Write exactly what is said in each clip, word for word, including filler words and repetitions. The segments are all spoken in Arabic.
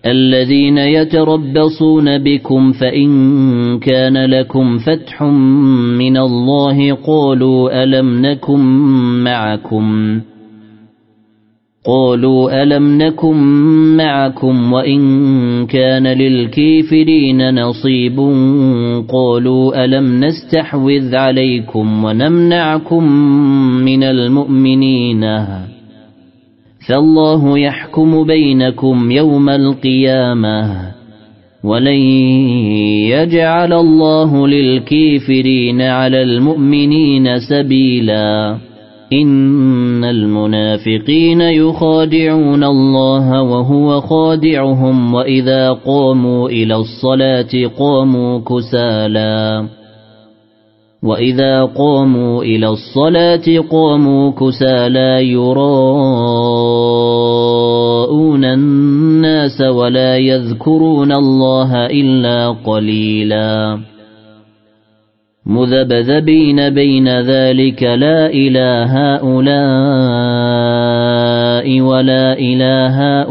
الذين يتربصون بكم فإن كان لكم فتح من الله قالوا ألم نكن معكم قالوا ألم نكن معكم وإن كان للكافرين نصيب قالوا ألم نستحوذ عليكم ونمنعكم من المؤمنين فالله يحكم بينكم يوم القيامة ولن يجعل الله للكافرين على المؤمنين سبيلا إن المنافقين يخادعون الله وهو خادعهم وإذا قاموا إلى الصلاة قاموا كسالى وإذا قاموا إلى الصلاة قاموا كسالى يراءون الناس ولا يذكرون الله إلا قليلا مذبذبين بين ذلك لا إلى هؤلاء ولا إلى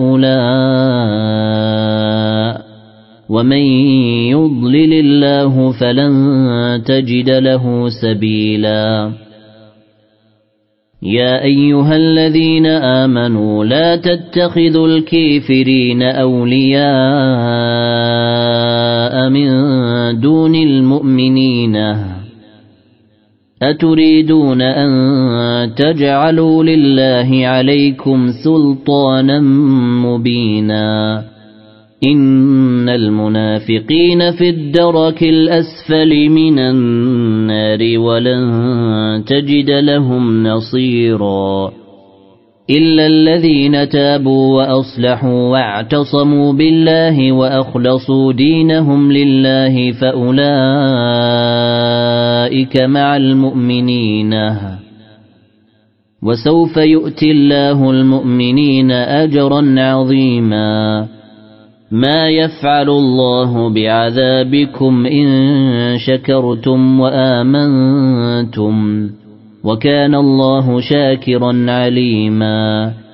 هؤلاء ومن يضلل الله فلن تجد له سبيلا يا أيها الذين آمنوا لا تتخذوا الكافرين أولياء من دون المؤمنين أتريدون أن تجعلوا لله عليكم سلطانا مبينا إن المنافقين في الدرك الأسفل من النار ولن تجد لهم نصيرا إلا الذين تابوا وأصلحوا واعتصموا بالله وأخلصوا دينهم لله فأولئك مع المؤمنين وسوف يؤتي الله المؤمنين أجرا عظيما ما يفعل الله بعذابكم إن شكرتم وآمنتم وكان الله شاكرا عليما